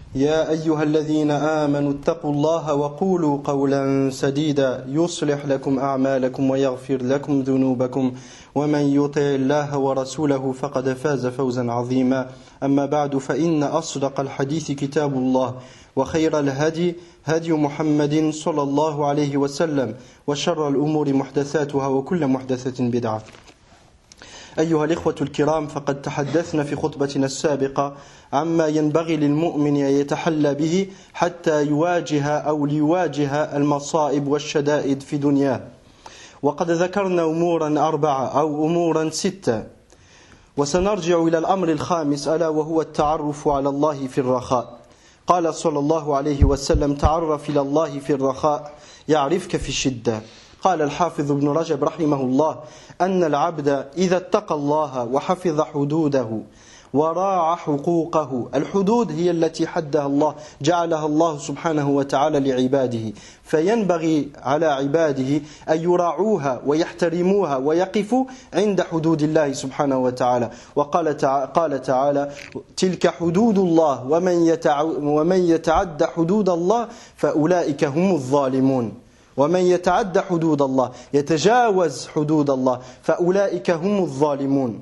يا أيها الذين آمنوا اتقوا الله وقولوا قولا سديدا يصلح لكم أعمالكم ويغفر لكم ذنوبكم ومن يطع الله ورسوله فقد فاز فوزا عظيما أما بعد فإن أصدق الحديث كتاب الله وخير الهدي هدي محمد صلى الله عليه وسلم وشر الأمور محدثاتها وكل محدثة بدعة. أيها الإخوة الكرام، فقد تحدثنا في خطبتنا السابقة عما ينبغي للمؤمن أن يتحلى به حتى يواجه أو ليواجه المصائب والشدائد في دنياه. وقد ذكرنا أمورا 4 أو أمورا 6، وسنرجع إلى الأمر الخامس ألا وهو التعرف على الله في الرخاء. قال صلى الله عليه وسلم: تعرف إلى الله في الرخاء يعرفك في الشدة. قال الحافظ ابن رجب رحمه الله أن العبد إذا اتقى الله وحفظ حدوده وراعى حقوقه، الحدود هي التي حدها الله جعلها الله سبحانه وتعالى لعباده، فينبغي على عباده أن يراعوها ويحترموها ويقفوا عند حدود الله سبحانه وتعالى. قال تعالى: تلك حدود الله ومن يتعد حدود الله فأولئك هم الظالمون. ومن يتعد حدود الله يتجاوز حدود الله فأولئك هم الظالمون.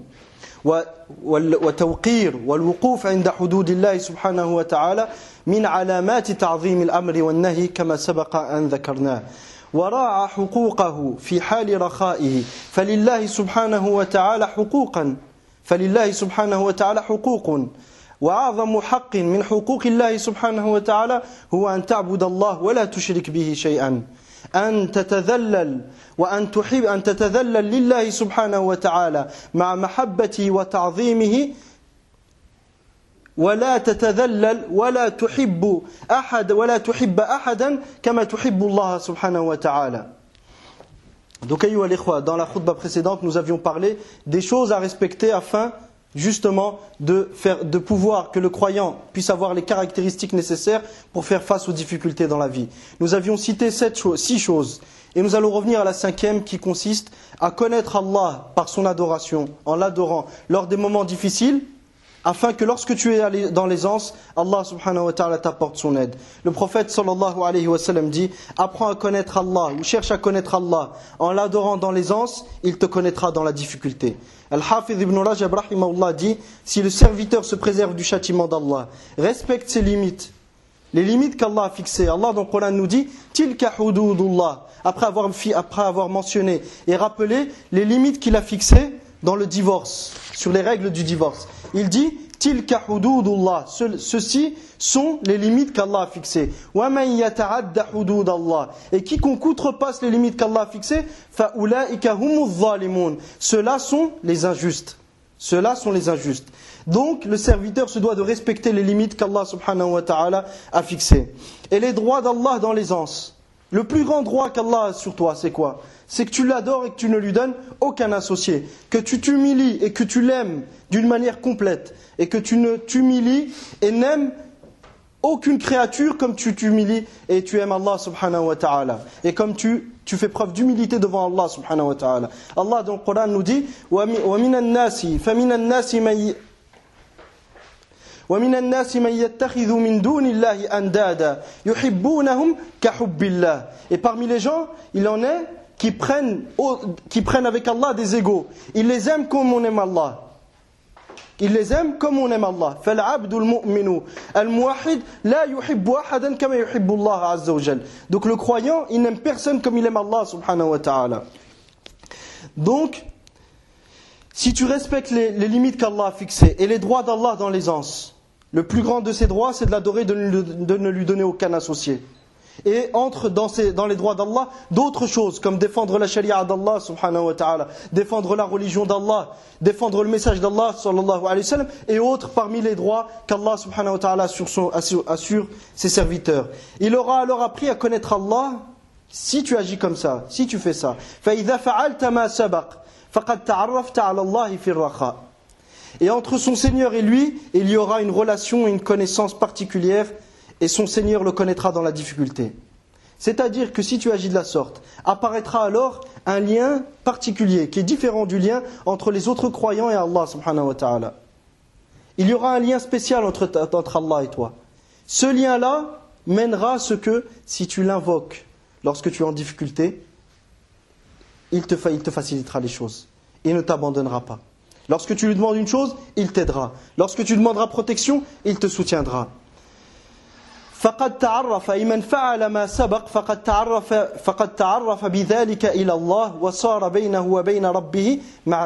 وتوقير والوقوف عند حدود الله سبحانه وتعالى من علامات تعظيم الأمر والنهي كما سبق أن ذكرناه. وراعى حقوقه في حال رخائه، فلله سبحانه وتعالى حقوق، وأعظم حق من حقوق الله سبحانه وتعالى هو أن تعبد الله ولا تشرك به شيئا، أن تتذلل وأن تحب أن تتذلل لله سبحانه وتعالى مع محبته وتعظيمه، ولا تتذلل ولا تحب أحدا كما تحب الله سبحانه وتعالى. Donc, ayyuha l'ikhwa, dans la khutba précédente, nous avions parlé des choses à respecter afin justement de pouvoir que le croyant puisse avoir les caractéristiques nécessaires pour faire face aux difficultés dans la vie. Nous avions cité 6 choses, et nous allons revenir à la 5e qui consiste à connaître Allah par son adoration, en l'adorant lors des moments difficiles, afin que lorsque tu es dans l'aisance, Allah subhanahu wa ta'ala t'apporte son aide. Le prophète sallallahu alayhi wa sallam dit: apprends à connaître Allah, ou cherche à connaître Allah en l'adorant dans l'aisance, il te connaîtra dans la difficulté. Al-Hafiz ibn Rajab rahimahullah dit: si le serviteur se préserve du châtiment d'Allah, respecte ses limites, les limites qu'Allah a fixées. Allah dans le Coran nous dit: tilka hududullah, après avoir mentionné et rappelé les limites qu'il a fixées dans le divorce, sur les règles du divorce. Il dit: tilka hududullah, ceux-ci sont les limites qu'Allah a fixées. Wa man yata'adda hududallah, et quiconque outrepasse les limites qu'Allah a fixées, fa ulaika humuz zalimun, ceux-là sont les injustes. Donc le serviteur se doit de respecter les limites qu'Allah subhanahu wa ta'ala a fixées. Et les droits d'Allah dans l'aisance. Le plus grand droit qu'Allah a sur toi, c'est quoi? C'est que tu l'adores et que tu ne lui donnes aucun associé. Que tu t'humilies et que tu l'aimes d'une manière complète. Et que tu ne t'humilies et n'aimes aucune créature comme tu t'humilies et tu aimes Allah subhanahu wa ta'ala. Et comme tu fais preuve d'humilité devant Allah subhanahu wa ta'ala. Allah dans le Coran nous dit: وَمِنَ النَّاسِ مَنْ يَتَّخِذُ مِنْ دُونِ اللَّهِ أَنْدَادًا يُحِبُّونَهُمْ كَحُبِّ اللَّهِ. Et parmi les gens, il en est qui prennent avec Allah des égaux. Ils les aiment comme on aime Allah. فَالْعَبْدُ الْمُؤْمِنُ الْمُوَحِّدُ لَا يُحِبُّ أَحَدًا كَمَا يُحِبُّ اللَّهَ عَزَّ وَجَلَّ. Donc le croyant, il n'aime personne comme il aime Allah subhanahu wa ta'ala. Donc, si tu respectes les limites qu'Allah a fixées et les droits d'Allah dans l'aisance, le plus grand de ses droits, c'est de l'adorer, de ne lui donner aucun associé. Et entre dans les droits d'Allah d'autres choses, comme défendre la sharia d'Allah subhanahu wa ta'ala, défendre la religion d'Allah, défendre le message d'Allah sallallahu alayhi wa sallam, et autres parmi les droits qu'Allah subhanahu wa ta'ala assure ses serviteurs. Il aura alors appris à connaître Allah si tu agis comme ça, si tu fais ça. فَإِذَا فَعَلْتَ مَا سَبَقْ فَقَدْ تَعَرَّفْتَ عَلَى اللَّهِ فِي الرَّخَاءِ. Et entre son Seigneur et lui, il y aura une relation, une connaissance particulière, et son Seigneur le connaîtra dans la difficulté. C'est-à-dire que si tu agis de la sorte, apparaîtra alors un lien particulier qui est différent du lien entre les autres croyants et Allah subhanahu wa ta'ala. Il y aura un lien spécial entre Allah et toi. Ce lien-là mènera à ce que, si tu l'invoques lorsque tu es en difficulté, il te facilitera les choses. Il ne t'abandonnera pas. Lorsque tu lui demandes une chose, il t'aidera. Lorsque tu demanderas protection, il te soutiendra. فقد تعرف من فعل ما سبق فقد تعرف بذلك إلى الله وصار بينه وبين ربه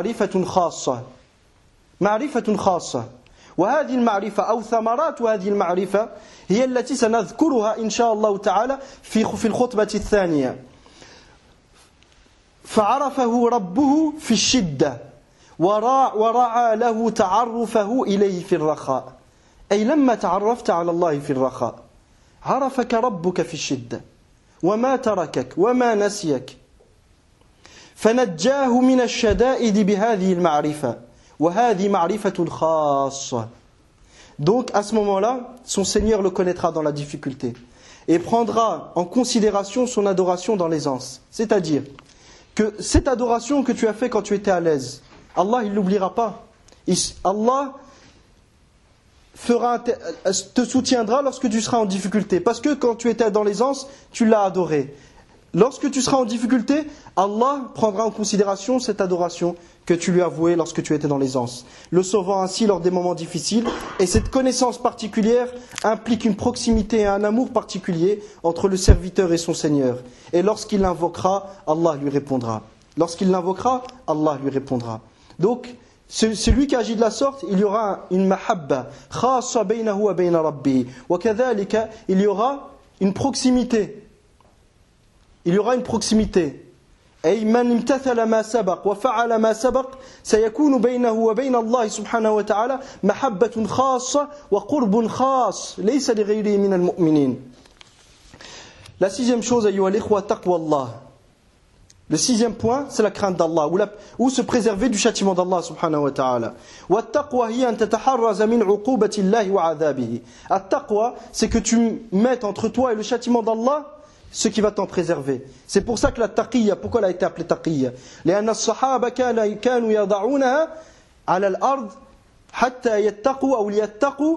معرفة خاصة وهذه المعرفة أو ثمرات هذه المعرفة هي التي سنذكرها إن شاء الله تعالى في الخطبة الثانية. فعرفه ربه في الشدة ورعى له تعرفه إليه في الرخاء. أي لما تعرفت على الله في الرخاء عرفك ربك في الشدة وما تركك وما نسيك فنجاه من الشدائد بهذه المعرفة وهذه معرفة خاصة. Donc à ce moment-là, son Seigneur le connaîtra dans la difficulté et prendra en considération son adoration dans l'aisance. C'est-à-dire que cette adoration que tu as fait quand tu étais à l'aise, Allah il l'oubliera pas. Allah te soutiendra lorsque tu seras en difficulté. Parce que quand tu étais dans l'aisance, tu l'as adoré. Lorsque tu seras en difficulté, Allah prendra en considération cette adoration que tu lui as vouée lorsque tu étais dans l'aisance, le sauvant ainsi lors des moments difficiles. Et cette connaissance particulière implique une proximité et un amour particulier entre le serviteur et son Seigneur. Et lorsqu'il l'invoquera, Allah lui répondra. Lorsqu'il l'invoquera, Allah lui répondra. Donc, celui qui agit de la sorte, il y aura une mahabba khassa baynahu wa bayna rabbih wa kadhalika, il y aura une proximité. Il y aura une proximité. أي من امتثل ما سبق وفعل ما سبق سيكون بينه وبين الله سبحانه وتعالى محبة خاصة وقرب خاص ليس لغيره من المؤمنين. La sixième chose, أيها الإخوة, تقوى الله. Le sixième point, c'est la crainte d'Allah, ou se préserver du châtiment d'Allah subhanahu wa ta'ala. والتقوى هي أن تتحرز من عقوبة الله وعذابه. التقوى, c'est que tu mettes entre toi et le châtiment d'Allah ce qui va t'en préserver. C'est pour ça que la taqiyya, pourquoi elle a été appelée taqiyya? لأن الصحابة كانوا يضعونها على الأرض حتى يتقوا أو ليتقوا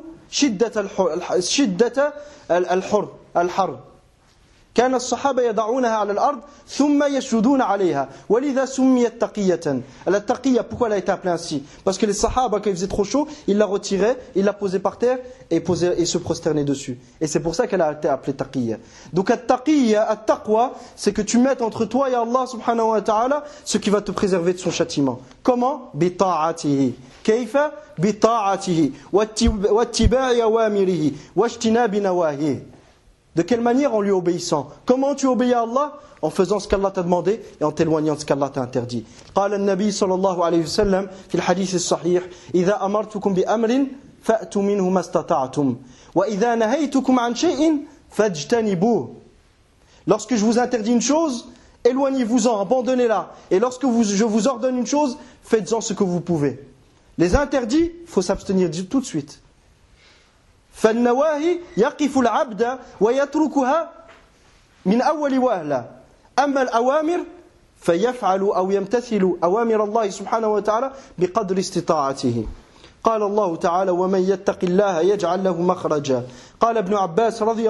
شدة الحر. كان الصحابة يضعونها على الأرض ثم يسجدون عليها ولذا سميت تقية. La taqiyya, pourquoi elle a été appelée ainsi? Parce que les sahaba, quand il faisait trop chaud, ils la retiraient, ils la posaient par terre et se prosternaient dessus. Et c'est pour ça qu'elle a été appelée taqiyya. Donc at-taqiyya, at-taqwa, c'est que tu mettes entre toi et Allah subhanahu wa ta'ala ce qui va te préserver de son châtiment. Comment? Bita'atihi. Kayfa? Bita'atihi. Wattiba'i awamirihi. Wajtinabi nawahihi. De quelle manière? En lui obéissant. Comment tu obéis à Allah? En faisant ce qu'Allah t'a demandé et en t'éloignant de ce qu'Allah t'a interdit. قال النبي صلى الله عليه وسلم في الحديث الصحيح إذا أمرتكم بأمر فأتوا منه ما استطعتم وإذا نهيتكم عن شيء فاجتنبوه. Lorsque je vous interdis une chose, éloignez-vous-en, abandonnez-la. Et lorsque je vous ordonne une chose, faites-en ce que vous pouvez. Les interdits, il faut s'abstenir tout de suite. فالنواهي يقف العبد ويتركها من أول وهلة أما الأوامر فيفعل أو يمتثل أوامر الله سبحانه وتعالى بقدر استطاعته. قال الله تعالى ومن يتق الله يجعل له مخرجا. قال ابن عباس رضي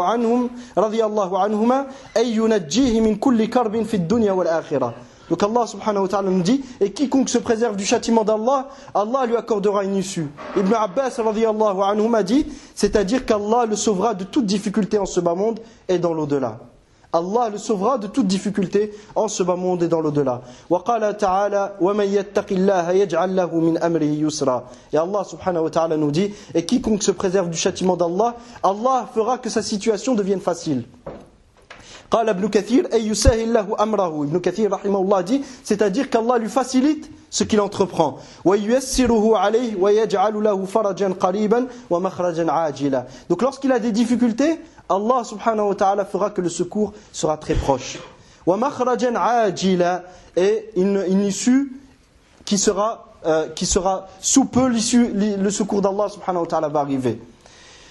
الله عنهما أي ينجيه من كل كرب في الدنيا والآخرة. Donc Allah subhanahu wa ta'ala nous dit, et quiconque se préserve du châtiment d'Allah, Allah lui accordera une issue. Ibn Abbas radiyallahu anhu m'a dit, c'est-à-dire qu'Allah le sauvera de toute difficulté en ce bas monde et dans l'au-delà. Allah le sauvera de toute difficulté en ce bas monde et dans l'au-delà. وقال تعالى ومن يتق الله يجعل له من أمره يسرا. Et Allah subhanahu wa ta'ala nous dit, et quiconque se préserve du châtiment d'Allah, Allah fera que sa situation devienne facile. قال ابن كثير أي يسهل له أمره. Ibn Kathir rahimahullah dit, c'est-à-dire qu'Allah lui facilite ce qu'il entreprend. وييسره عليه ويجعل له فرجا قريبا ومخرجا عاجلا. Donc lorsqu'il a des difficultés, Allah subhanahu wa ta'ala fera que le secours sera très proche. ومخرجا عاجلا, et une issue qui sera sous peu, le secours d'Allah subhanahu wa ta'ala va arriver.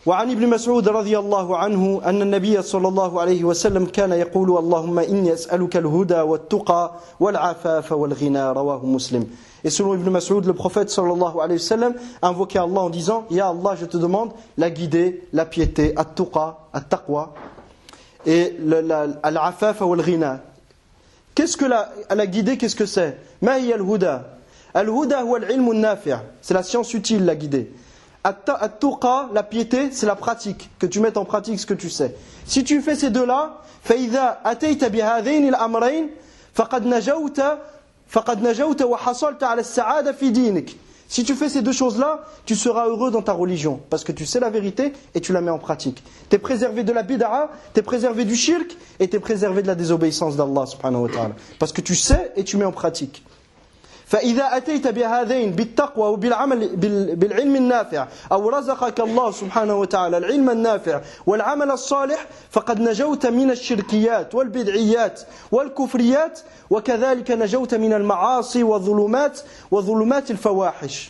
وعن ابن مسعود رضي الله عنه أن النبي صلى الله عليه وسلم كان يقول اللهم إني أسألك الهدى والتقى والعفاف والغنى رواه مسلم. Et selon Ibn Mas'ud, le prophète sallallahu alayhi wa sallam invoquait Allah en disant Ya Allah, je te demande la guidée, la piété, at-tuqa, at-taqwa et al-afaf wal-ghina. Qu'est-ce que la guidée, qu'est-ce que c'est? Ma hiya al-huda? Al-huda huwa al-ilm an-nafi', c'est la science utile, la guidée. At-tuqa, la piété, c'est la pratique, que tu mettes en pratique ce que tu sais. Si tu fais ces deux-là, فَإِذَا أَتَيْتَ بِهَذَيْنِ الْأَمْرَيْنِ فَقَدْ نَجَوْتَ وَحَصَلْتَ عَلَى السَّعَادَةِ فِي دِينِكَ. Si tu fais ces deux choses-là, tu seras heureux dans ta religion, parce que tu sais la vérité et tu la mets en pratique. Tu es préservé de la bid'a, tu es préservé du shirk et tu es préservé de la désobéissance d'Allah subhanahu wa ta'ala. Parce que tu sais et tu mets en pratique. فإذا أتيت بهذين بالتقوى وبالعمل بالعلم النافع أو رزقك الله سبحانه وتعالى العلم النافع والعمل الصالح فقد نجوت من الشركيات والبدعيات والكفريات وكذلك نجوت من المعاصي وظلمات الفواحش.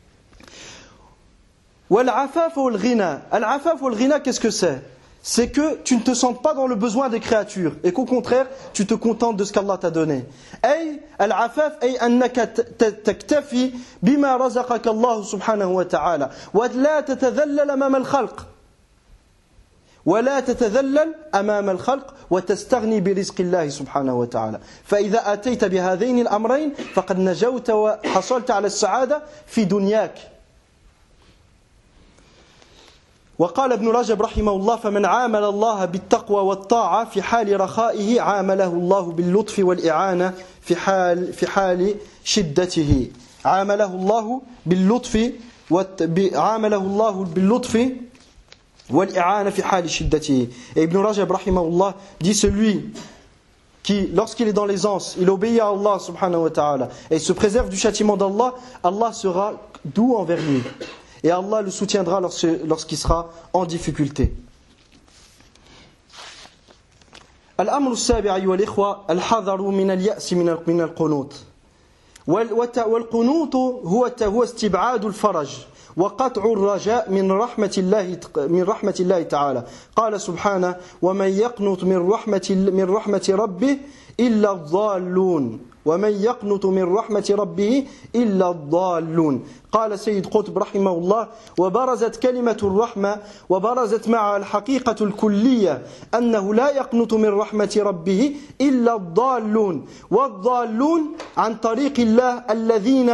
والعفاف والغنى. العفاف والغنى, qu'est-ce que c'est? C'est que tu ne te sens pas dans le besoin des créatures et qu'au contraire, tu te contentes de ce qu'Allah t'a donné. أي العفاف أي أنك تكتفي بما رزقك الله سبحانه وتعالى ولا تتذلل أمام الخلق أمام الخلق وتستغني برزق الله سبحانه وتعالى. فإذا أتيت بهذين الأمرين فقد نجوت وحصلت على السعادة في دنياك. وقال ابن رجب رحمه الله فمن عامل الله بالتقوى والطاعة في حال رخائه عامله الله باللطف والإعانة في حال شدته. عامله الله باللطف والإعانة في حال شدته. Et Ibn Rajab رحمه الله dit celui qui, lorsqu'il est dans l'aisance, il obéit à Allah subhanahu wa ta'ala et il se préserve du châtiment d'Allah, Allah sera doux envers lui. Et Allah le soutiendra lorsqu'il sera en difficulté. الأمر السابع أيها الإخوة الحذر من اليأس من القنوط. والقنوط هو استبعاد الفرج وقطع الرجاء من رحمة الله تعالى. قال سبحانه ومن يقنط من رحمة ربه إلا الضالون. ومن يقنط من رحمة ربه إلا الضالون. قال سيد قطب رحمه الله وبرزت كلمة الرحمة وبرزت معها الحقيقة الكلية أنه لا يقنط من رحمة ربه إلا الضالون. والضالون عن طريق الله الذين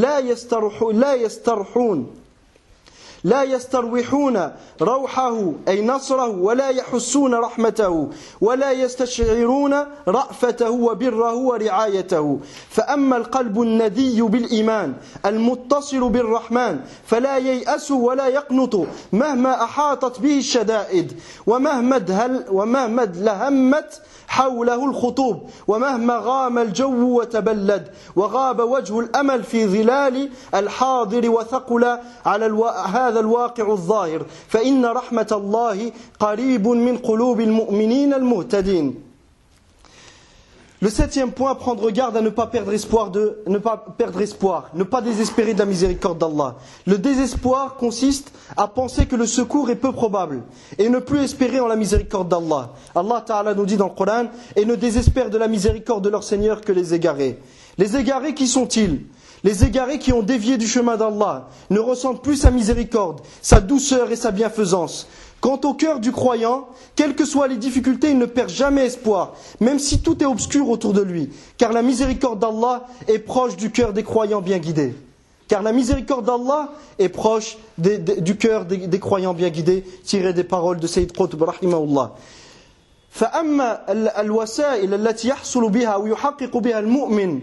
لا يستروحون روحه أي نصره ولا يحسون رحمته ولا يستشعرون رأفته وبره ورعايته. فأما القلب الندي بالإيمان المتصل بالرحمن فلا ييأس ولا يقنط مهما أحاطت به الشدائد ومهما لهمت حوله الخطوب ومهما غام الجو وتبلد وغاب وجه الأمل في ظلال الحاضر وثقل على هذا الواقع الظاهر فإن رحمة الله قريب من قلوب المؤمنين المهتدين. Le septième point, prendre garde à ne pas perdre espoir, ne pas désespérer de la miséricorde d'Allah. Le désespoir consiste à penser que le secours est peu probable et ne plus espérer en la miséricorde d'Allah. Allah Ta'ala nous dit dans le Coran et ne désespèrent de la miséricorde de leur Seigneur que les égarés. Les égarés, qui sont-ils? Les égarés qui ont dévié du chemin d'Allah ne ressentent plus sa miséricorde, sa douceur et sa bienfaisance. Quant au cœur du croyant, quelles que soient les difficultés, il ne perd jamais espoir, même si tout est obscur autour de lui, car la miséricorde d'Allah est proche du cœur des croyants bien guidés. Car la miséricorde d'Allah est proche du cœur des croyants bien guidés, tiré des paroles de Sayyid Qutb rahimahullah. فأما الوسائل التي يحصل بها ويحقق بها المؤمن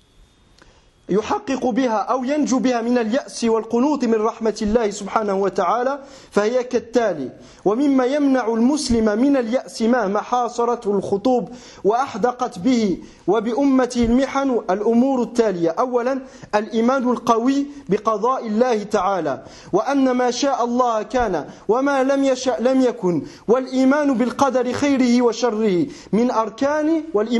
يحقق بها أو ينجو بها من اليأس والقنوط من رحمة الله سبحانه وتعالى فهي كالتالي. ومما يمنع المسلم من اليأس مهما حاصرته الخطوب وأحدقت به وبأمته المحن الأمور التالية. أولا الإيمان القوي بقضاء الله تعالى وأن ما شاء الله كان وما لم يشاء لم يكن والإيمان بالقدر خيره وشره من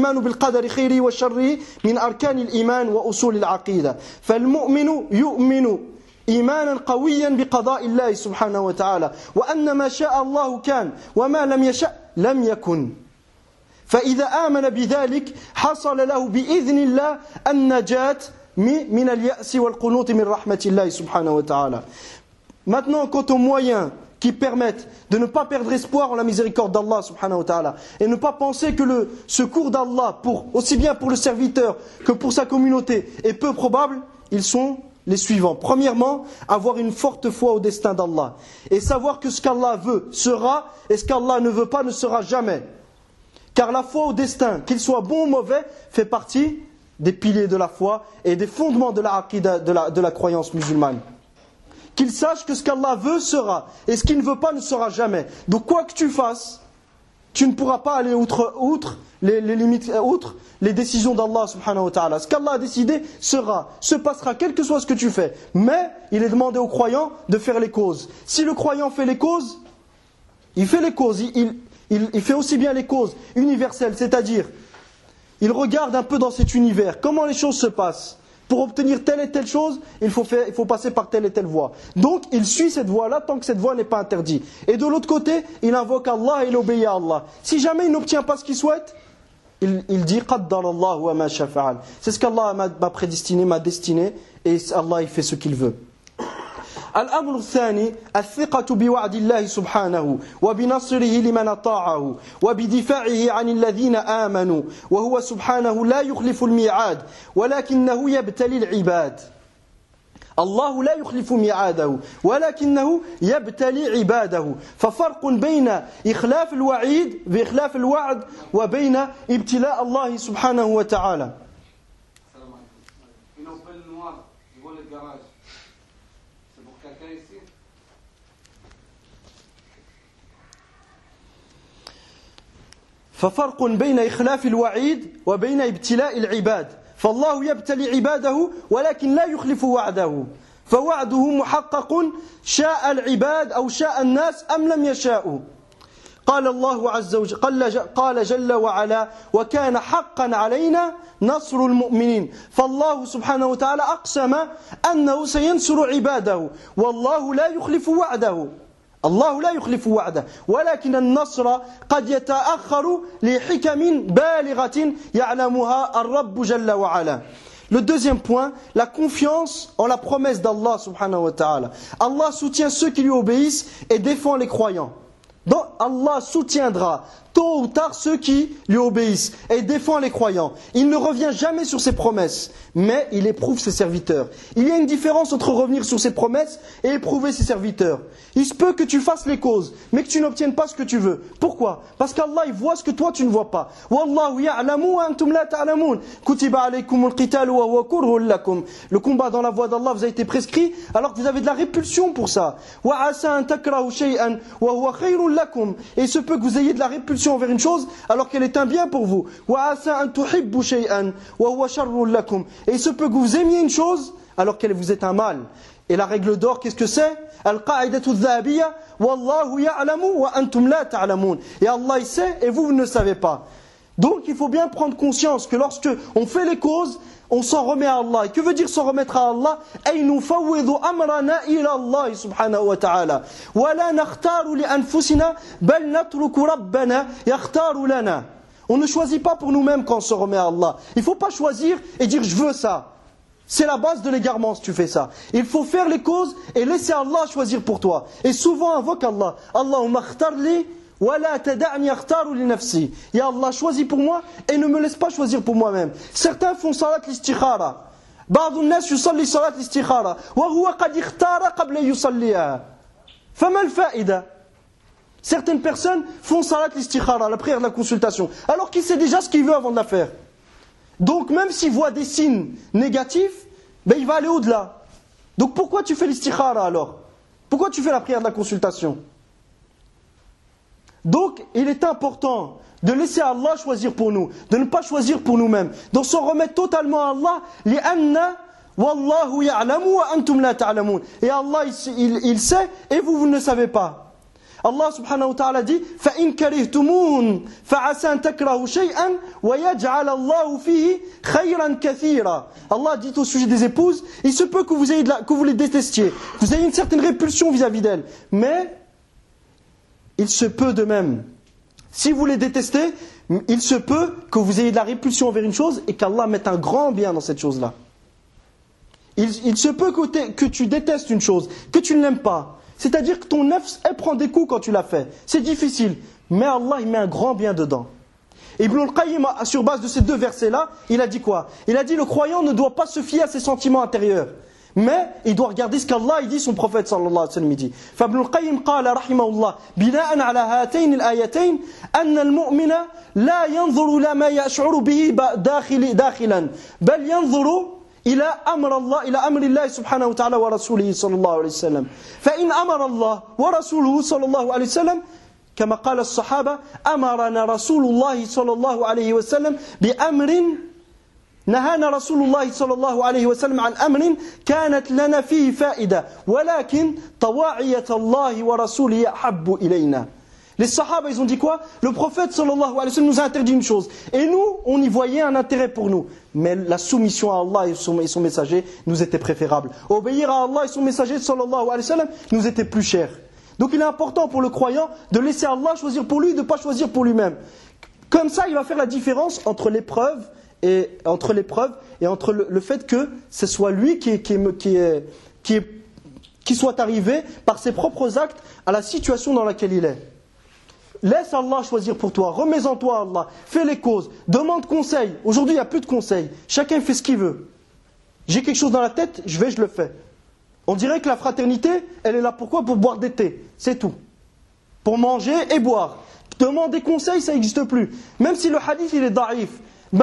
أركان الإيمان وأصول العقيدة. فالمؤمن إيمانا قويا بقضاء الله سبحانه وتعالى وأن ما شاء الله كان وما لم يشاء لم يكن. فإذا آمن بذلك حصل له بإذن الله النجاة من اليأس والقنوط من رحمة الله سبحانه وتعالى. Maintenant, quant aux moyens qui permettent de ne pas perdre espoir en la miséricorde d'Allah subhanahu wa ta'ala et ne pas penser que le secours d'Allah aussi bien pour le serviteur que pour sa communauté est peu probable, ils sont les suivants. Premièrement, avoir une forte foi au destin d'Allah et savoir que ce qu'Allah veut sera et ce qu'Allah ne veut pas ne sera jamais. Car la foi au destin, qu'il soit bon ou mauvais, fait partie des piliers de la foi et des fondements de la aqida, de la croyance musulmane. Qu'il sache que ce qu'Allah veut sera, et ce qu'il ne veut pas ne sera jamais. Donc quoi que tu fasses, tu ne pourras pas aller outre les limites, outre les décisions d'Allah subhanahu wa ta'ala. Ce qu'Allah a décidé sera, se passera, quel que soit ce que tu fais. Mais il est demandé aux croyants de faire les causes. Si le croyant fait les causes, il fait les causes, il fait aussi bien les causes universelles, c'est-à-dire, il regarde un peu dans cet univers, comment les choses se passent. Pour obtenir telle et telle chose, il faut passer par telle et telle voie. Donc, il suit cette voie-là tant que cette voie n'est pas interdite. Et de l'autre côté, il invoque Allah et il obéit à Allah. Si jamais il n'obtient pas ce qu'il souhaite, il dit « Qaddarallahu wa ma shafa'al ». C'est ce qu'Allah m'a prédestiné, m'a destiné, et Allah il fait ce qu'il veut. الأمر الثاني الثقة بوعد الله سبحانه وبنصره لمن أطاعه وبدفاعه عن الذين آمنوا وهو سبحانه لا يخلف الميعاد ولكنه يبتلي العباد. الله لا يخلف ميعاده ولكنه يبتلي عباده. ففرق بين إخلاف الوعد وبين ابتلاء الله سبحانه وتعالى. ففرق بين إخلاف الوعيد وبين ابتلاء العباد. فالله يبتلي عباده ولكن لا يخلف وعده. فوعده محقق شاء العباد أو شاء الناس أم لم يشاءوا. قال الله عز وجل قال جل وعلا وكان حقا علينا نصر المؤمنين. فالله سبحانه وتعالى أقسم أنه سينصر عباده والله لا يخلف وعده. الله لا يخلف وعده ولكن النصر قد يتأخر لحكم بالغة يعلمها الرب جل وعلا. Le deuxième point, la confiance en la promesse d'Allah subhanahu wa ta'ala. Allah soutient ceux qui lui obéissent et défend les croyants. Donc Allah soutiendra tôt ou tard ceux qui lui obéissent et défend les croyants. Il ne revient jamais sur ses promesses, mais il éprouve ses serviteurs. Il y a une différence entre revenir sur ses promesses et éprouver ses serviteurs. Il se peut que tu fasses les causes, mais que tu n'obtiennes pas ce que tu veux. Pourquoi? Parce qu'Allah il voit ce que toi tu ne vois pas. Wallahu ya'lamu wa antum la ta'lamun. Kutiba alaykumul qitalu wa huwa kurhun lakum. Le combat dans la voie d'Allah vous a été prescrit alors que vous avez de la répulsion pour ça. Wa asa an takrahu shay'an wa huwa khayrun lakum. Et il se peut que vous ayez de la répulsion envers une chose alors qu'elle est un bien pour vous. Wa asa an tuhibbu shay'an wa huwa sharrun lakum. Et il se peut que vous aimiez une chose alors qu'elle vous est un mal. Et la règle d'or, qu'est-ce que c'est? Al-qa'idatu dhahabiyya wallahu ya'lamu wa antum la ta'lamun. Et Allah il sait et vous ne le savez pas. Donc il faut bien prendre conscience que lorsque on fait les causes, on s'en remet à Allah. Et que veut dire s'en remettre à Allah? Ay nufawwidhu amrana ila Allah subhanahu wa ta'ala. Wa la nakhtaru li anfusina bal natruku rabbana yakhtaru lana. On ne choisit pas pour nous-mêmes quand on se remet à Allah. Il ne faut pas choisir et dire je veux ça. C'est la base de l'égarement si tu fais ça. Il faut faire les causes et laisser Allah choisir pour toi. Et souvent invoque Allah. Allahumma khtarli wa la tada'ni akhtaru li nafsi. Ya Allah, choisis pour moi et ne me laisse pas choisir pour moi-même. Certains font salat l'istikhara. بعض الناس يصلي صلاة الاستخارة وهو قد اختار قبل يصليها. فما الفائدة? Certaines personnes font salat l'istikhara, la prière de la consultation, alors qu'il sait déjà ce qu'il veut avant de la faire. Donc même s'il voit des signes négatifs, ben, il va aller au-delà. Donc pourquoi tu fais l'istikhara alors? Pourquoi tu fais la prière de la consultation? Donc il est important de laisser Allah choisir pour nous, de ne pas choisir pour nous-mêmes, de s'en remettre totalement à Allah, li'anna wallahu ya'lamu wa antum la ta'lamun. Et Allah il sait et vous ne le savez pas. Allah subhanahu wa ta'ala dit فَإِن كَرِهْتُمُوهُنْ فَعَسَى أَن تَكْرَهُوا شَيْئًا وَيَجْعَلَ اللَّهُ فِيهِ خَيْرًا كَثِيرًا. Allah dit au sujet des épouses, il se peut que vous les détestiez, que vous ayez une certaine répulsion vis-à-vis d'elles, mais il se peut de même, si vous les détestez, il se peut que vous ayez de la répulsion envers une chose et qu'Allah mette un grand bien dans cette chose-là. Il se peut que tu détestes une chose, que tu ne l'aimes pas. C'est-à-dire que ton nafs, elle prend des coups quand tu l'as fait. C'est difficile. Mais Allah, il met un grand bien dedans. Ibn al-Qayyim, sur base de ces deux versets-là, il a dit quoi? Il a dit le croyant ne doit pas se fier à ses sentiments intérieurs. Mais il doit regarder ce qu'Allah dit, son prophète sallallahu alayhi wa sallam dit. فابن القيم قال رحمه الله بناء على هاتين الآيتين أن المؤمن لا ينظر إلى ما يشعر به داخلا بل ينظر إلى أمر الله سبحانه وتعالى ورسوله صلى الله عليه وسلم فإن أمر الله ورسوله صلى الله عليه وسلم كما قال الصحابة أمرنا رسول الله صلى الله عليه وسلم بأمر نهانا رسول الله صلى الله عليه وسلم عن أمر كانت لنا فيه فائدة ولكن طواعية الله ورسوله أحب إلينا. Les Sahaba, ils ont dit quoi? Le prophète sallallahu alayhi wa sallam nous a interdit une chose. Et nous, on y voyait un intérêt pour nous. Mais la soumission à Allah et son messager nous était préférable. Obéir à Allah et son messager sallallahu alayhi wa sallam nous était plus cher. Donc il est important pour le croyant de laisser Allah choisir pour lui et de ne pas choisir pour lui-même. Comme ça, il va faire la différence entre l'épreuve et entre le fait que ce soit lui qui soit arrivé par ses propres actes à la situation dans laquelle il est. Laisse Allah choisir pour toi, remets en toi Allah, fais les causes, demande conseil. Aujourd'hui il n'y a plus de conseils, chacun fait ce qu'il veut. J'ai quelque chose dans la tête, je le fais. On dirait que la fraternité, elle est là pourquoi? Pour boire des thés, c'est tout. Pour manger et boire. Demander conseil, ça n'existe plus. Même si le hadith il est da'if. Le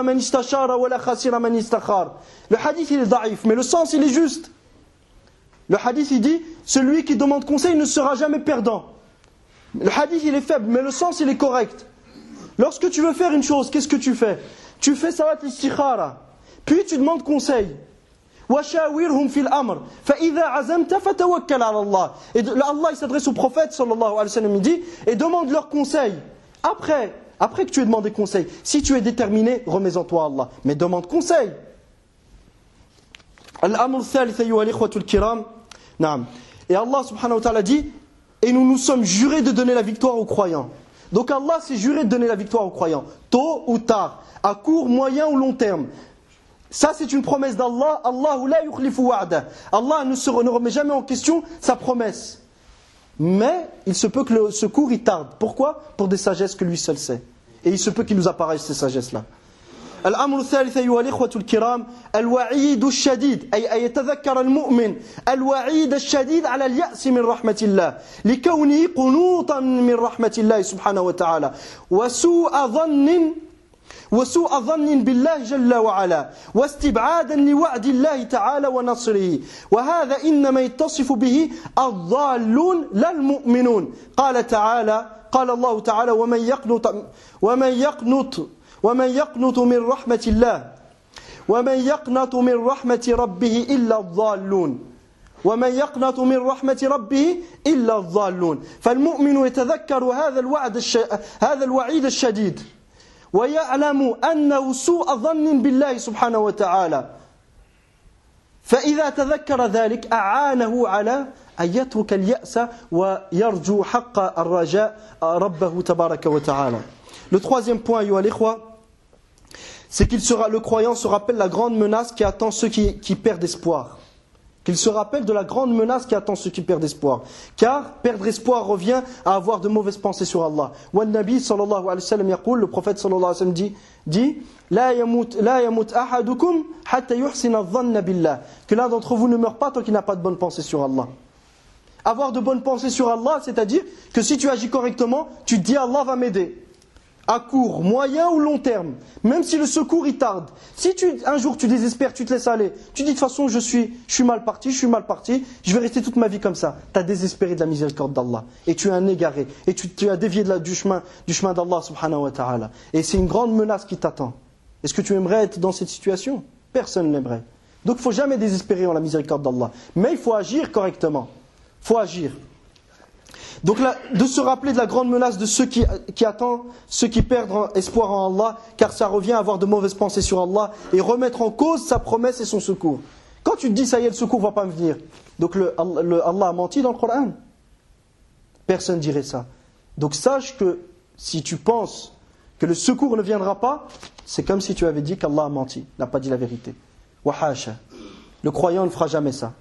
hadith il est da'if, mais le sens il est juste. Le hadith il dit, celui qui demande conseil ne sera jamais perdant. Le hadith il est faible, mais le sens il est correct. Lorsque tu veux faire une chose, qu'est-ce que tu fais? Tu fais salat l'istikhara, puis tu demandes conseil. وَشَاوِرْهُمْ فِي الْأَمْرِ فَإِذَا عَزَمْتَ فَتَوَكَّلْ عَلَى اللَّهِ. Et Allah il s'adresse au prophète sallallahu alayhi wa sallam, il dit, et demande leur conseil. Après que tu aies demandé conseil, si tu es déterminé, remets en toi Allah, mais demande conseil. Al-amr al-thalith ayyuha al-ikhwatu al-kiram. Naam. Et Allah subhanahu wa ta'ala dit, et nous nous sommes jurés de donner la victoire aux croyants. Donc Allah s'est juré de donner la victoire aux croyants, tôt ou tard, à court, moyen ou long terme. Ça c'est une promesse d'Allah. Allahu la yukhlifu wa'da. Allah ne remet jamais en question sa promesse. Mais il se peut que le secours il tarde. Pourquoi? Pour des sagesses que lui seul sait. Et il se peut qu'il nous apparaisse ces sagesses-là. الأمر الثالث أيها الإخوة الكرام الوعيد الشديد أي يتذكر المؤمن الوعيد الشديد على اليأس من رحمة الله لكونه قنوطا من رحمة الله سبحانه وتعالى وسوء ظن بالله جل وعلا واستبعادا لوعد الله تعالى ونصره وهذا إنما يتصف به الضالون لا المؤمنون قال الله تعالى ومن يقنط من رحمة الله ومن يقنط من رحمة ربه إلا الضالون ومن يقنط من رحمة ربه إلا الضالون فالمؤمن يتذكر هذا الوعيد الشديد ويعلم أنه سوء ظن بالله سبحانه وتعالى فإذا تذكر ذلك أعانه على أن يترك اليأس ويرجو حق الرجاء ربه تبارك وتعالى. Le troisième point, أيها الإخوة, c'est le croyant se rappelle la grande menace qui attend ceux qui perdent espoir. Qu'il se rappelle de la grande menace qui attend ceux qui perdent espoir. Car perdre espoir revient à avoir de mauvaises pensées sur Allah. Nabi sallallahu alayhi wa sallam yaqul, le prophète sallallahu alayhi wa sallam dit La yamut ahadukum hatta yuhsina dhanna billah. Que l'un d'entre vous ne meurt pas tant qu'il n'a pas de bonnes pensées sur Allah. Avoir de bonnes pensées sur Allah, c'est-à-dire que si tu agis correctement, tu te dis Allah va m'aider. À court, moyen ou long terme, même si le secours il tarde. Si un jour tu désespères, tu te laisses aller, tu dis de toute façon je suis mal parti, je vais rester toute ma vie comme ça. Tu as désespéré de la miséricorde d'Allah et tu es un égaré et tu as dévié du chemin d'Allah subhanahu wa ta'ala. Et c'est une grande menace qui t'attend. Est-ce que tu aimerais être dans cette situation? Personne n'aimerait. Donc il ne faut jamais désespérer en la miséricorde d'Allah. Mais il faut agir correctement. Il faut agir. Donc là, de se rappeler de la grande menace de ceux qui attendent, ceux qui perdent espoir en Allah, car ça revient à avoir de mauvaises pensées sur Allah et remettre en cause sa promesse et son secours. Quand tu te dis, ça y est, le secours ne va pas me venir, donc Allah a menti dans le Coran. Personne ne dirait ça. Donc sache que si tu penses que le secours ne viendra pas, c'est comme si tu avais dit qu'Allah a menti, n'a pas dit la vérité. Wa hasha. Le croyant ne fera jamais ça.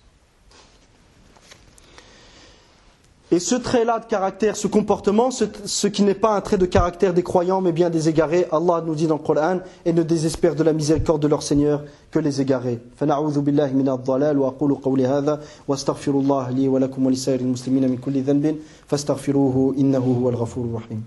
Et ce trait-là de caractère, ce comportement, ce qui n'est pas un trait de caractère des croyants, mais bien des égarés, Allah nous dit dans le Coran, et ne désespère de la miséricorde de leur Seigneur que les égarés. فَنَعُوذُ بِاللَّهِ مِنَ الضَّلَالِ وَأَقُولُ قَوْلِي هَذَا وَأَسْتَغْفِرُ اللَّهَ لِي وَلَكُمْ وَلِسَائِرِ الْمُسْلِمِينَ مِنْ كُلِّ ذَنْبٍ فَاسْتَغْفِرُوهُ إِنَّهُ هُوَ الْغَفُورُ الرَّحِيمُ.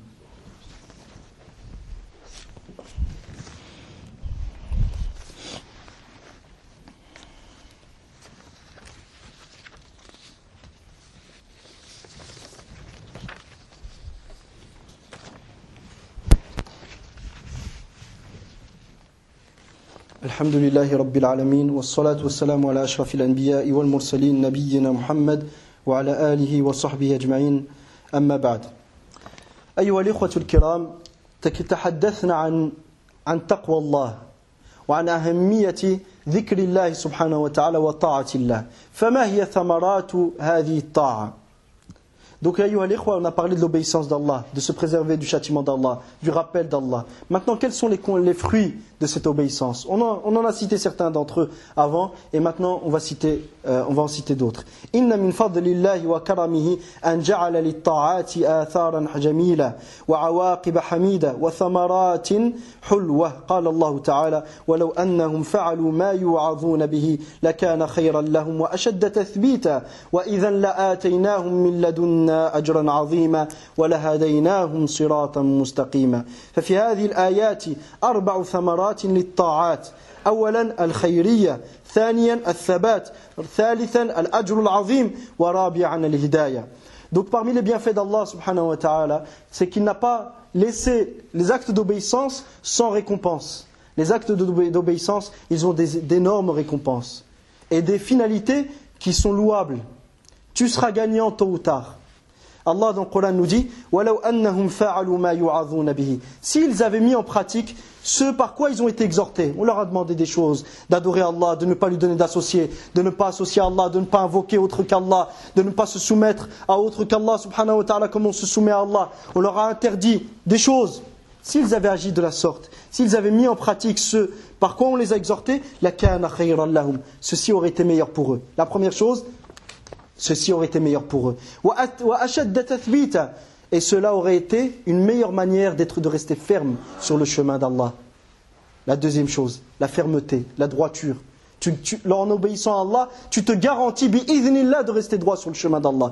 الحمد لله رب العالمين والصلاة والسلام على أشرف الأنبياء والمرسلين نبينا محمد وعلى آله وصحبه أجمعين أما بعد أيها الإخوة الكرام تحدثنا عن تقوى الله وعن أهمية ذكر الله سبحانه وتعالى وطاعة الله فما هي ثمرات هذه الطاعة. Donc, on a parlé de l'obéissance d'Allah, de se préserver du châtiment d'Allah, du rappel d'Allah. Maintenant, quels sont les fruits de cette obéissance? On en a cité certains d'entre eux avant, et maintenant on va en citer d'autres. Inna min fadlillahi wa karamihi an ja'ala lit-ta'ati atharan jamila wa awaqib hamida wa thamaratin hulwa. Qala Allah ta'ala walau annahum fa'alu ma yu'adhuna bihi lakana khayran lahum wa ashadda tathbita wa idhan la'ataynahum min ladunna أجرا عظيما ولهديناهم صراطا مستقيما. ففي هذه الآيات 4 ثمرات للطاعات. أولا الخيرية، ثانيا الثبات، ثالثا الأجر العظيم، ورابعا الهداية. Donc parmi les bienfaits d'Allah subhanahu wa ta'ala, c'est qu'il n'a pas laissé les actes d'obéissance sans récompense. Les actes d'obéissance, ils ont d'énormes récompenses et des finalités qui sont louables. Tu seras gagnant tôt ou tard. Allah dans le Coran nous dit وَلَوْ أَنَّهُمْ فَعَلُوا مَا يُعَظُونَ بِهِ. S'ils avaient mis en pratique ce par quoi ils ont été exhortés, on leur a demandé des choses, d'adorer Allah, de ne pas lui donner d'associés, de ne pas associer Allah, de ne pas invoquer autre qu'Allah, de ne pas se soumettre à autre qu'Allah subhanahu wa ta'ala comme on se soumet à Allah. On leur a interdit des choses. S'ils avaient agi de la sorte, s'ils avaient mis en pratique ce par quoi on les a exhortés, لَكَانَ خَيْرًا لَهُمْ. Ceci aurait été meilleur pour eux. La première chose, ceci aurait été meilleur pour eux. Et cela aurait été une meilleure manière de rester ferme sur le chemin d'Allah. La deuxième chose, la fermeté, la droiture. En obéissant à Allah, tu te garantis bi'idhnillah de rester droit sur le chemin d'Allah.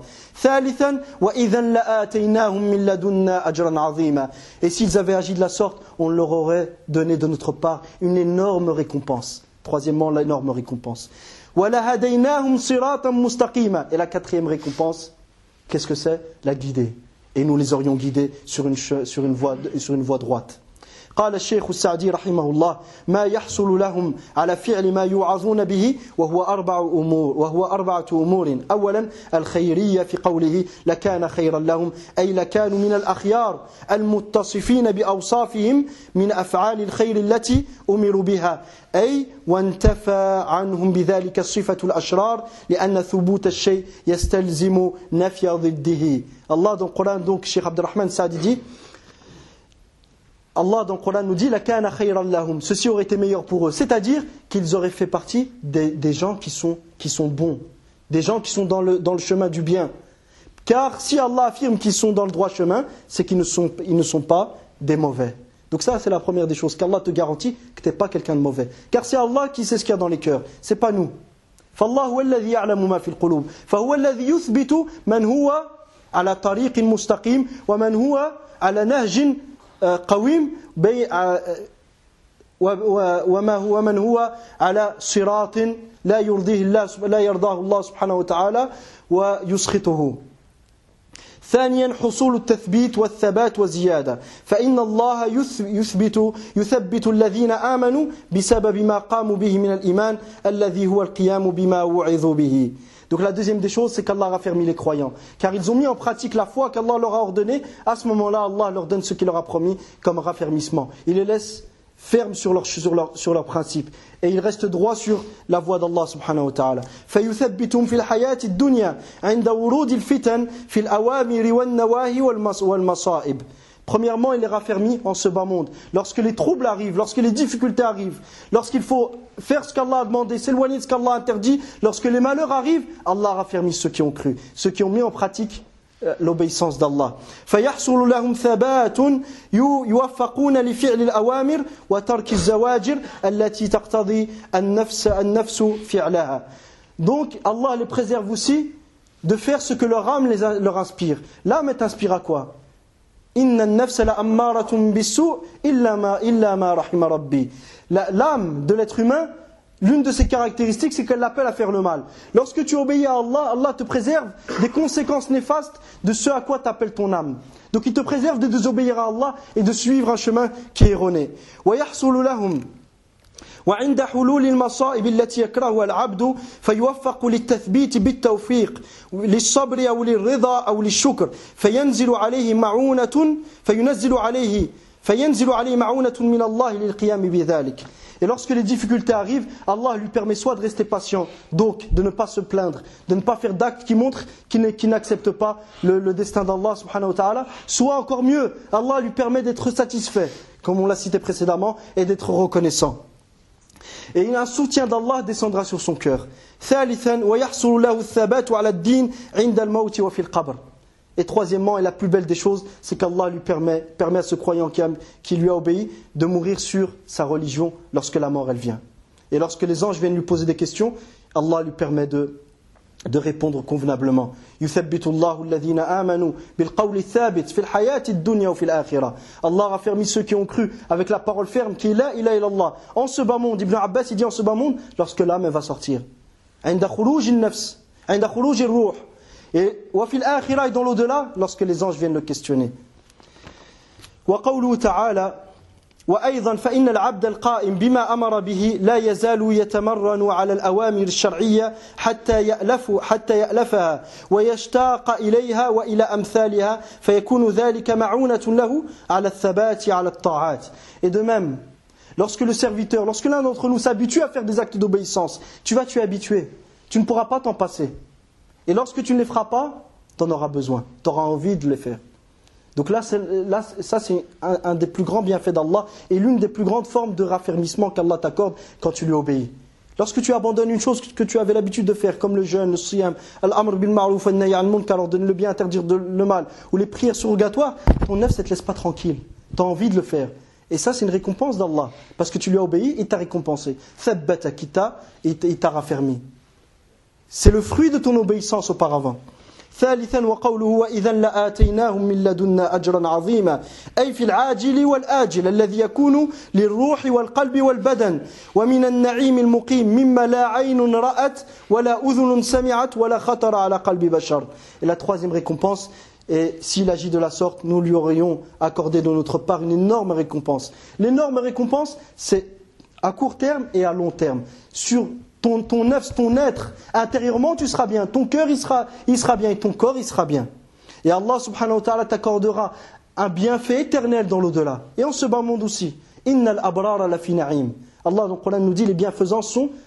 Et s'ils avaient agi de la sorte, on leur aurait donné de notre part une énorme récompense. Troisièmement, l'énorme récompense. Et la quatrième récompense, qu'est-ce que c'est? La guider. Et nous les aurions guidés sur une voie droite. قال الشيخ السعدي رحمه الله ما يحصل لهم على فعل ما يوعظون به وهو 4 أمور. أولا الخيرية في قوله لكان خيرا لهم أي لكانوا من الأخيار المتصفين بأوصافهم من أفعال الخير التي أمروا بها أي وانتفى عنهم بذلك الصفة الأشرار لأن ثبوت الشيء يستلزم نفي ضده. Allah dans le Coran, donc Cheikh Abdelrahman Saadi dit Allah dans le Coran nous dit لَكَانَ خَيْرًا لَهُمْ. Ceci aurait été meilleur pour eux. C'est-à-dire qu'ils auraient fait partie des gens qui sont bons. Des gens qui sont dans le chemin du bien. Car si Allah affirme qu'ils sont dans le droit chemin, c'est qu'ils ne sont pas des mauvais. Donc ça, c'est la première des choses. Qu'Allah te garantit que tu n'es pas quelqu'un de mauvais. Car c'est Allah qui sait ce qu'il y a dans les cœurs. C'est pas nous. فَاللَّهُ هُوَ الَّذِي يَعْلَمُ مَا فِي الْقُلُوبِ فَهُوَ الَّذِي يُثْبِتُ مَنْ هُوَ على طريق مستقيم ومن هو على نهج قويم ومن هو على صراط لا يرضاه الله سبحانه وتعالى ويسخطه. ثانيا حصول التثبيت والثبات والزيادة فإن الله يثبت الذين آمنوا بسبب ما قاموا به من الإيمان الذي هو القيام بما وعظوا به. Donc la deuxième des choses, c'est qu'Allah raffermit les croyants. Car ils ont mis en pratique la foi qu'Allah leur a ordonnée. À ce moment-là, Allah leur donne ce qu'il leur a promis comme raffermissement. Il les laisse fermes sur leurs principes. Et ils restent droits sur la voie d'Allah subhanahu wa ta'ala. فَيُثَبِّتُمْ فِي الْحَيَاةِ الدُّنْيَا عِنْدَ وُرُودِ الْفِتَنِ فِي الْأَوَامِرِ وَالنَّوَاهِ وَالْمَصَائِبِ. Premièrement, il les raffermit en ce bas monde. Lorsque les troubles arrivent, lorsque les difficultés arrivent, lorsqu'il faut faire ce qu'Allah a demandé, s'éloigner de ce qu'Allah a interdit, lorsque les malheurs arrivent, Allah raffermit ceux qui ont cru, ceux qui ont mis en pratique l'obéissance d'Allah. فَيَحْصُلُ لَهُمْ ثَبَاتٌ يُوَفَّقُونَ لِفِعْلِ الْأَوَامِرِ وَتَرْكِ الزَّوَاجِرِ الَّتِي تَقْتَضِي النَّفْسُ فِعْلَهَا. Donc Allah les préserve aussi de faire ce que leur âme leur inspire. L'âme t'inspire à quoi? Inna an-nafsa la'ammaratun bis-su' illa ma rahima rabbi. L'âme de l'être humain, l'une de ses caractéristiques, c'est qu'elle l'appelle à faire le mal. Lorsque tu obéis à Allah, Allah te préserve des conséquences néfastes de ce à quoi t'appelle ton âme. Donc il te préserve de désobéir à Allah et de suivre un chemin qui est erroné. وَيَحْصُلُ لَهُمْ وعند حلول المصائب التي يكرهها العبد فيوفق للتثبيت بالتوفيق للصبر أو للرضا أو للشكر فينزل عليه معونة من الله للقيام بذلك. Et lorsque les difficultés arrivent, Allah lui permet soit de rester patient, donc de ne pas se plaindre, de ne pas faire d'actes qui montrent qu'il n'accepte pas le destin d'Allah subhanahu wa ta'ala, soit encore mieux, Allah lui permet d'être satisfait, comme on l'a cité précédemment, et d'être reconnaissant. Et un soutien d'Allah descendra sur son cœur. Et troisièmement, et la plus belle des choses, c'est qu'Allah lui permet à ce croyant qui lui a obéi de mourir sur sa religion lorsque la mort elle vient. Et lorsque les anges viennent lui poser des questions, Allah lui permet de répondre convenablement. Allah raffermit ceux qui ont cru avec la parole ferme qui est la ilaha illallah. En ce bas monde, Ibn Abbas il dit en ce bas monde, lorsque l'âme va sortir. Et dans l'au-delà, lorsque les anges viennent le questionner. وأيضا فإن العبد القائم بما أمر به لا يزال يتمرن على الأوامر الشرعية حتى يألفها ويشتاق إليها وإلى أمثالها فيكون ذلك معونة له على الثبات على الطاعات. Et de même, lorsque l'un d'entre nous s'habitue à faire des actes d'obéissance, tu vas t'y habituer, tu ne pourras pas t'en passer. Et lorsque tu ne les feras pas, tu en auras besoin, tu auras envie de les faire. Donc ça c'est un des plus grands bienfaits d'Allah et l'une des plus grandes formes de raffermissement qu'Allah t'accorde quand tu lui obéis. Lorsque tu abandonnes une chose que tu avais l'habitude de faire, comme le jeûne, le siyam, al-amr bil ma'ruf wa an-nahy anil munkar, ordonner le bien, interdire le mal, ou les prières surrogatoires, ton nefs ne te laisse pas tranquille. Tu as envie de le faire. Et ça c'est une récompense d'Allah, parce que tu lui as obéi et t'a récompensé. Thabbata kita, et il t'a raffermi. C'est le fruit de ton obéissance auparavant. ثالثا وقوله وإذا لآتيناهم من لدنا أجرا عظيما أي في العاجل والآجل الذي يكون للروح والقلب والبدن ومن النعيم المقيم مما لا عين رأت ولا أذن سمعت ولا خطر على قلب بشر. Et la troisième récompense, et s'il agit de la sorte, nous lui aurions accordé de notre part une énorme récompense. L'énorme récompense, c'est à court terme et à long terme. Sur ton nefs, ton être, intérieurement tu seras bien, ton cœur il sera bien et ton corps il sera bien. Et Allah subhanahu wa ta'ala t'accordera un bienfait éternel dans l'au-delà. Et en ce bas monde aussi. Innal abrara la fi na'im. Allah dans le Coran nous dit les bienfaisants,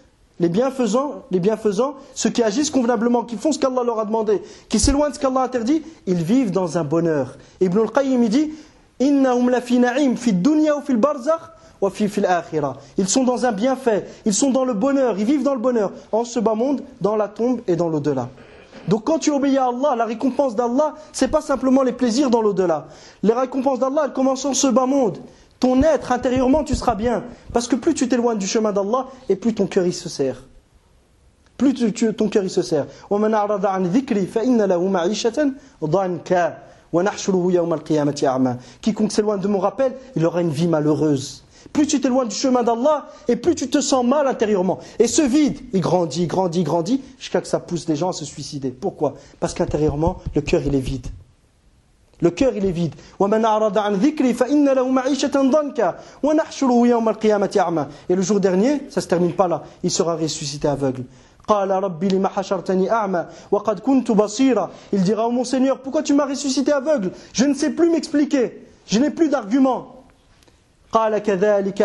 ceux qui agissent convenablement, qui font ce qu'Allah leur a demandé, qui s'éloignent de ce qu'Allah a interdit, ils vivent dans un bonheur. Ibn al-Qayyim il dit innahum la fi na'im fi dunya ou fi al-barzakh. Ils sont dans un bienfait, ils sont dans le bonheur, ils vivent dans le bonheur, en ce bas monde, dans la tombe et dans l'au-delà. Donc quand tu obéis à Allah, la récompense d'Allah, c'est pas simplement les plaisirs dans l'au-delà. Les récompenses d'Allah, elles commencent en ce bas monde. Ton être, intérieurement, tu seras bien. Parce que plus tu t'éloignes du chemin d'Allah, et plus ton cœur il se serre. Plus ton cœur il se serre. وَمَنْ أَعْرَضَ عَنْ ذِكْرِي فَإِنَّ لَهُ مَعِيشَةً ضَنْكًا وَنَحْشُرُهُ يَوْمَ الْقِيَامَةِ أَعْمَى. Quiconque s'éloigne de mon rappel, il aura une vie malheureuse. Plus tu t'éloignes du chemin d'Allah, et plus tu te sens mal intérieurement. Et ce vide, il grandit, jusqu'à que ça pousse les gens à se suicider. Pourquoi ? Parce qu'intérieurement, le cœur il est vide. Le cœur, il est vide. وَمَنْ أَعْرَضَ عَنْ ذِكْرِي فَإِنَّ لَهُ مَعِيشَةً ضَنْكًا وَنَحْشُرُهُ يَوْمَ الْقِيَامَةِ أَعْمَى. Et le jour dernier, ça ne se termine pas là, il sera ressuscité aveugle. قَالَ رَبِّ لِمَ حَشَرْتَنِي أَعْمَى وَقَدْ كُنْتُ بَصِيرًا. Il dira, oh mon Seigneur, pourquoi tu m'as ressuscité aveugle? Je ne sais plus m'expliquer, je n'ai plus d'arguments. قال كذلك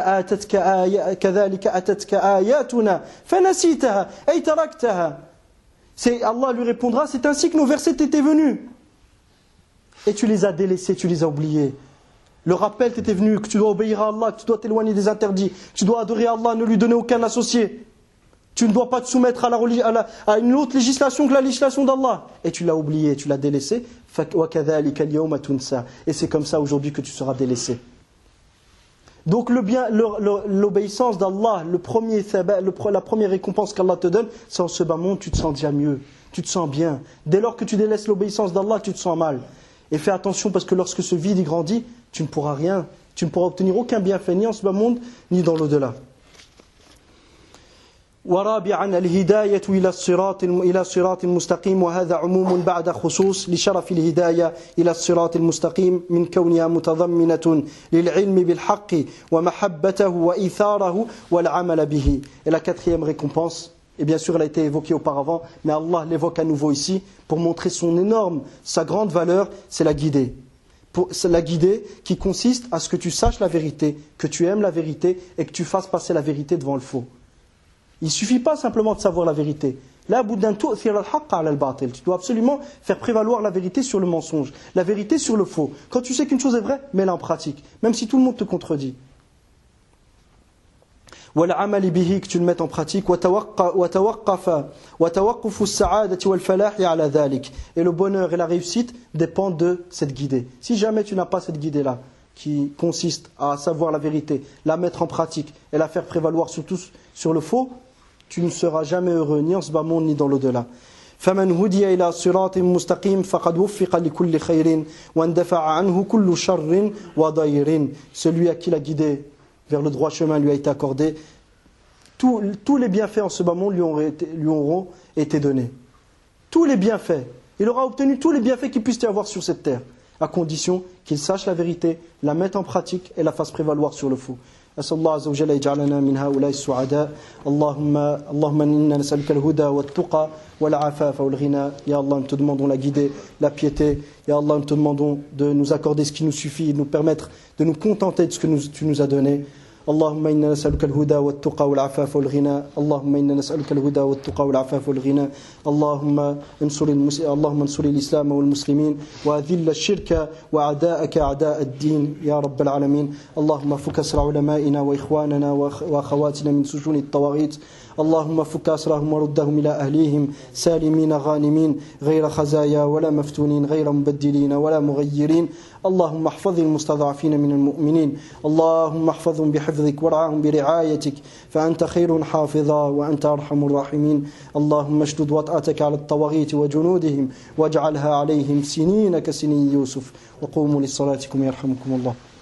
أتتك آياتنا فنسيتها أي تركتها. Allah lui répondra, c'est ainsi que nos versets t'étaient venus. Et tu les as délaissés, tu les as oubliés. Le rappel t'était venu, que tu dois obéir à Allah, que tu dois t'éloigner des interdits, que tu dois adorer Allah, ne lui donner aucun associé. Tu ne dois pas te soumettre à une autre législation que la législation d'Allah. Et tu l'as oublié, tu l'as délaissé. Et c'est comme ça aujourd'hui que tu seras délaissé. Donc l'obéissance d'Allah, la première récompense qu'Allah te donne, c'est en ce bas monde, tu te sens déjà mieux, tu te sens bien. Dès lors que tu délaisses l'obéissance d'Allah, tu te sens mal. Et fais attention parce que lorsque ce vide y grandit, tu ne pourras rien, tu ne pourras obtenir aucun bienfait ni en ce bas monde, ni dans l'au-delà. ورابعا الهداية إلى الصراط المستقيم وهذا عموم بعد خصوص لشرف الهداية إلى الصراط المستقيم من كونها متضمنة للعلم بالحق ومحبته وإيثاره والعمل به. Et la quatrième récompense, et bien sûr elle a été évoquée auparavant, mais Allah l'évoque à nouveau ici pour montrer sa grande valeur, c'est la guidée. C'est la guidée qui consiste à ce que tu saches la vérité, que tu aimes la vérité et que tu fasses passer la vérité devant le faux. Il ne suffit pas simplement de savoir la vérité. Là, tu dois absolument faire prévaloir la vérité sur le mensonge, la vérité sur le faux. Quand tu sais qu'une chose est vraie, mets-la en pratique, même si tout le monde te contredit. Que tu le mettes en pratique. Et le bonheur et la réussite dépendent de cette guidée. Si jamais tu n'as pas cette guidée-là, qui consiste à savoir la vérité, la mettre en pratique et la faire prévaloir surtout sur le faux, tu ne seras jamais heureux ni en ce bas monde ni dans l'au-delà. فَمَنْ هُدِيَ إِلَى صِرَاطٍ مُسْتَقِيمٍ فَقَدْ وُفِّقَ لِكُلِّ خَيْرٍ وَانْدَفَعَ عَنْهُ كُلُّ شَرٍّ وَضَيْرٍ. Celui à qui la guidée vers le droit chemin lui a été accordée, tous les bienfaits en ce bas monde lui auront été donnés. Tous les bienfaits. Il aura obtenu tous les bienfaits qu'il puisse y avoir sur cette terre, à condition qu'il sache la vérité, la mette en pratique et la fasse prévaloir sur le faux. أسأل الله عز وجل يجعلنا من هؤلاء السعداء. اللهم إنا نسألك الهدى والتقى والعفاف والغنى. Ya Allah, nous te demandons la guidée, la piété. Ya Allah, nous te demandons de nous accorder ce qui nous suffit, de nous permettre de nous contenter de ce que tu nous as donné. اللهم إنا نسألك الهدى والتقى والعفاف والغنى. اللهم إنا نسألك الهدى والتقى والعفاف والغنى. اللهم انصر الإسلام والمسلمين وأذل الشرك وأعداءك أعداء الدين يا رب العالمين. اللهم فك أسر علمائنا وإخواننا وأخواتنا من سجون الطواغيت. اللهم فك أسرهم وردهم إلى أهليهم سالمين غانمين غير خزايا ولا مفتونين غير مبدلين ولا مغيرين. اللهم احفظ المستضعفين من المؤمنين. اللهم احفظهم بحفظك وارعاهم برعايتك فأنت خير حافظا وأنت أرحم الراحمين. اللهم اشدد وطأتك على الطواغيت وجنودهم واجعلها عليهم سنين كسنين يوسف. وقوموا لصلاتكم يرحمكم الله.